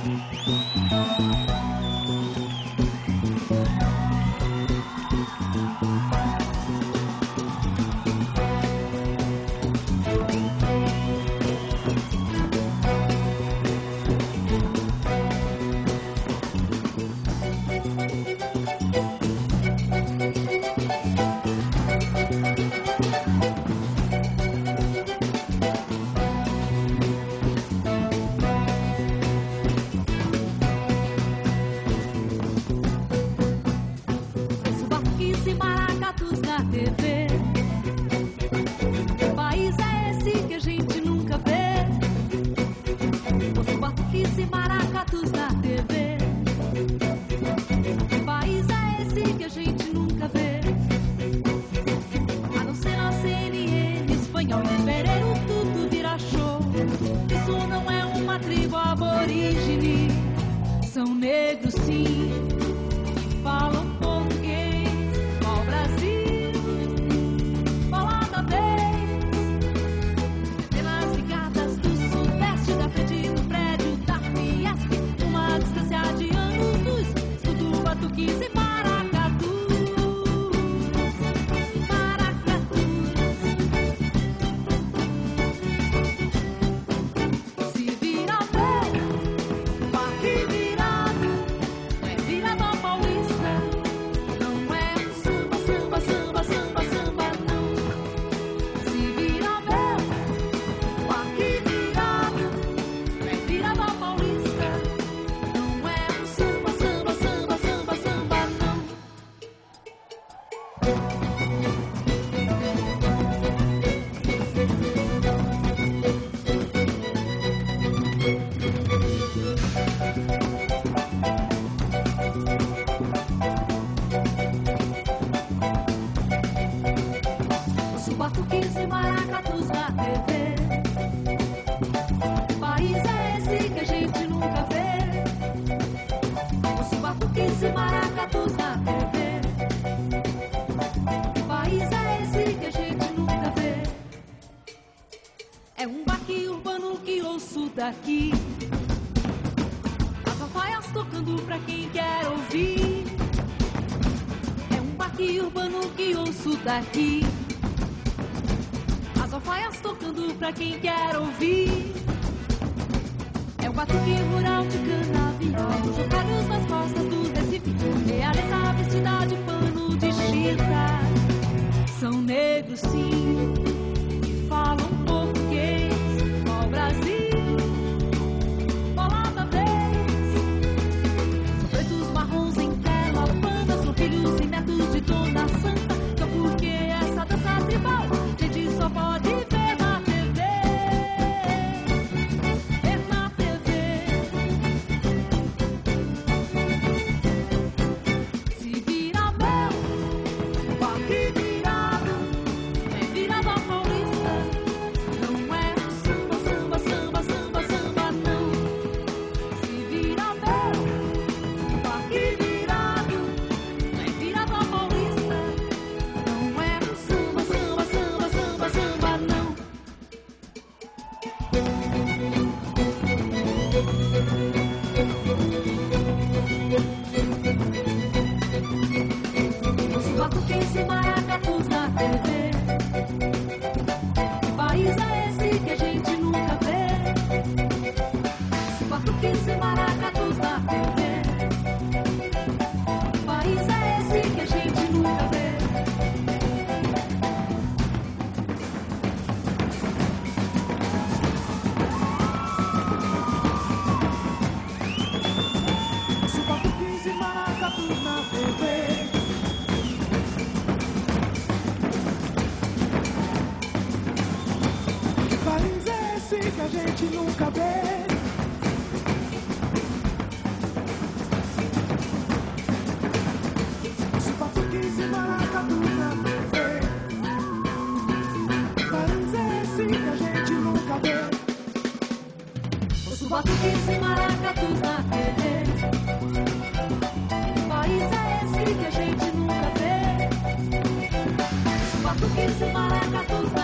Daqui, as alfaias tocando pra quem quer ouvir. É um baque urbano que ouço daqui. As alfaias tocando pra quem quer ouvir. É um batuque rural de canavial, os chocalhos nas costas do Recife. Realeza vestida de pano de chita. São negros sim, que falam português. Ó Brasil, filhos e netos de Dona Santa. Só porque essa dança tribal a gente só pode ver na TV. Ver na TV. Se vira meu, baque virado, é virada paulista. Não é samba, samba, samba, samba, samba, não. Se vira meu, baque virado. Os batuques e maracatus na TV. Que país é esse que a gente nunca vê? Os batuques e maracatus na TV. Que país é esse que a gente nunca vê? Que a gente nunca vê. Os batuques e maracatus na TV. País é esse que a gente nunca vê. Os batuques e maracatus na TV. País é esse que a gente nunca vê. Os batuques e maracatus na